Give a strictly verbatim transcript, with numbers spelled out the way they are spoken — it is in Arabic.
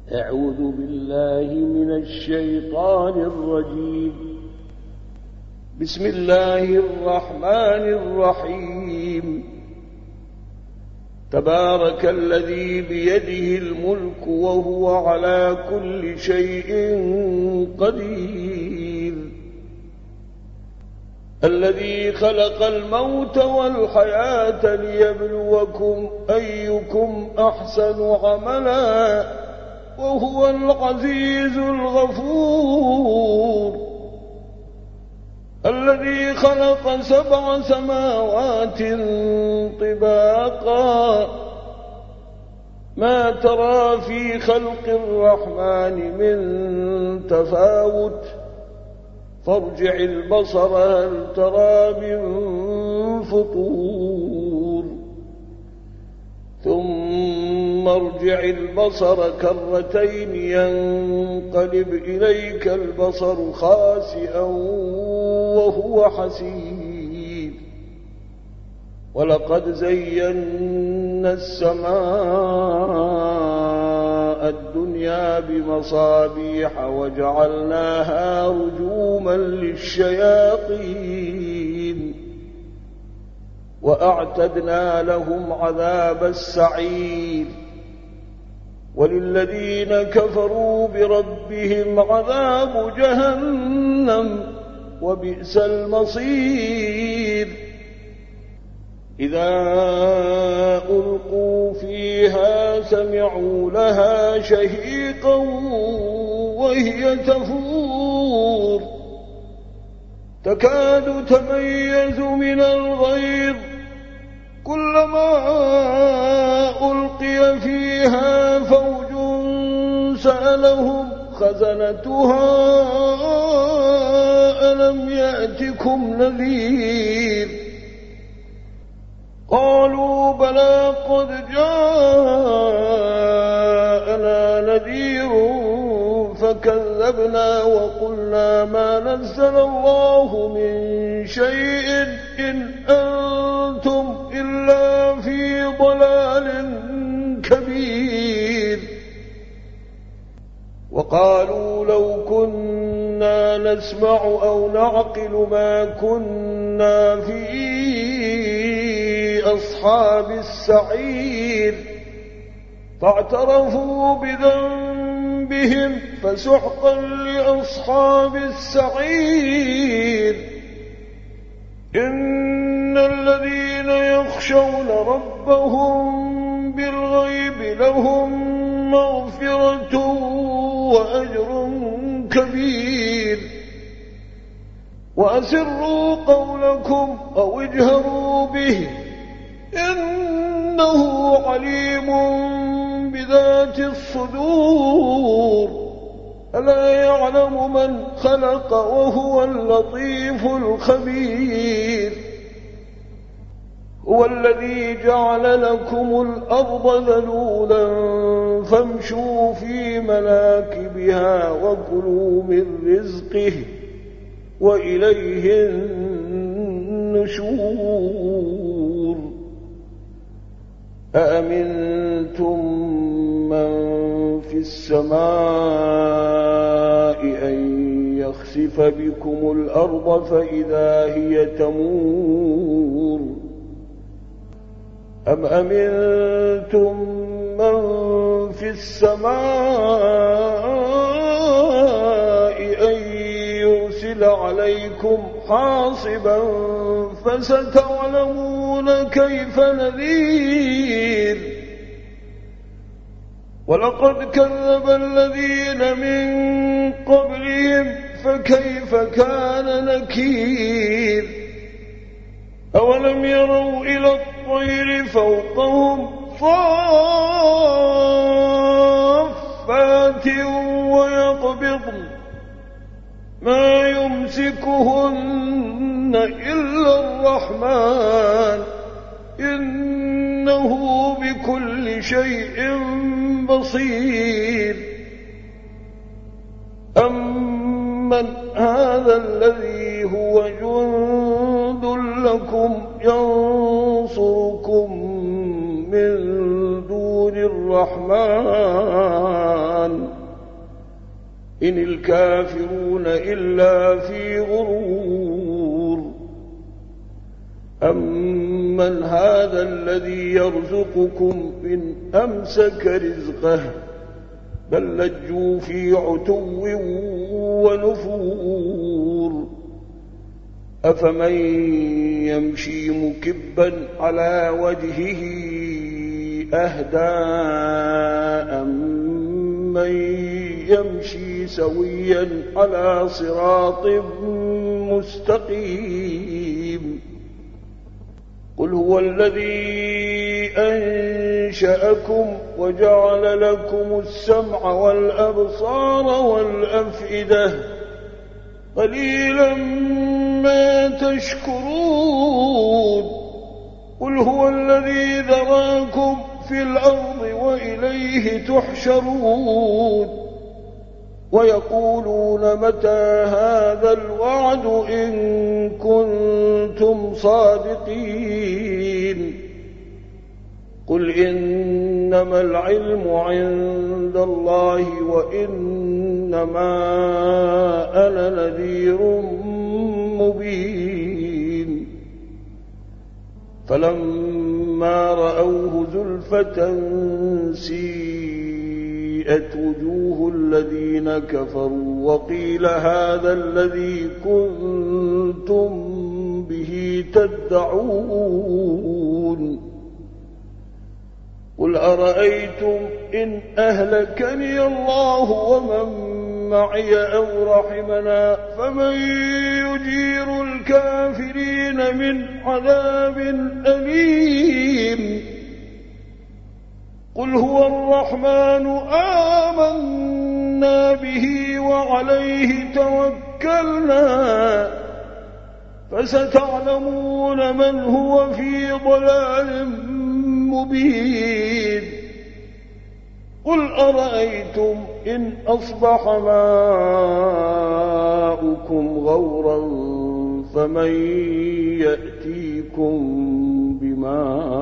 أعوذ بالله من الشيطان الرجيم. بسم الله الرحمن الرحيم. تبارك الذي بيده الملك وهو على كل شيء قدير، الذي خلق الموت والحياة ليبلوكم أيكم أحسن عملا وهو العزيز الغفور، الذي خلق سبع سماوات طباقا ما ترى في خلق الرحمن من تفاوت فارجع البصر هل ترى من فطور ثم ارجع البصر كرتين ينقلب إليك البصر خاسئا وهو حسير، ولقد زينا السماء الدنيا بمصابيح وجعلناها رجوما للشياطين وأعتدنا لهم عذاب السعير، وللذين كفروا بربهم عذاب جهنم وبئس المصير. إذا ألقوا فيها سمعوا لها شهيقا وهي تفور تكاد تميز من الغيظ، كلما ألقي فيها فوج سألهم خزنتها ألم يأتكم نذير، قالوا بلى قد جاءنا نذير فكذبنا وقلنا ما نزل الله من شيء إن أنتم إلا في ضلال كبير، وقالوا لو كنا نسمع أو نعقل ما كنا في أصحاب السعير، فاعترفوا بذنبهم فسحقا لأصحاب السعير. إن الذين يخشون ربهم بالغيب لهم مغفرة وأجر كبير، وأسروا قولكم أو اجهروا به إنه عليم بذات الصدور، ألا يعلم من خلق وهو اللطيف الخبير. هو الذي جعل لكم الأرض ذلولا فامشوا في مناكبها وكلوا من رزقه وإليه النشور. أأمنتم من في السماء أن يخسف بكم الأرض فإذا هي تمور، أم أمنتم من في السماء أن يرسل عليكم حاصبا فستعلمون كيف نذير. ولقد كذب الذين من قبلهم فكيف كان نكير. أولم يروا إلى الطير فوقهم صافات ويقبضن ما يمسكهن إلا الرحمن إنه بكل شيء بصير. أمن هذا الذي هو جند لكم ينصركم من دون الرحمن إن الكافرون إلا في غرور أمن هذا الذي يرزقكم إن أمسك رزقه بل لجوا في عتو ونفور أفمن يمشي مكبا على وجهه أهدى أمن يمشي سويا على صراط مستقيم قل هو الذي أنشأكم وجعل لكم السمع والأبصار والأفئدة قليلا ما تشكرون قل هو الذي ذراكم في الأرض وإليه تحشرون ويقولون متى هذا الوعد إن كنتم صادقين قل إنما العلم عند الله وإنما أنا نذير مبين فلما رأوه زلفة سيئت وجوه الذين كفروا وقيل هذا الذي كنتم به تدعون قل أرأيتم إن أهلكني الله ومن معي أو رحمنا فمن يجير الكافرين من عذاب أليم قل هو الرحمن آمنا به وعليه توكلنا فستعلمون من هو في ضلال مبين قل أرأيتم إن أصبح ماؤكم غورا فمن يأتيكم بماء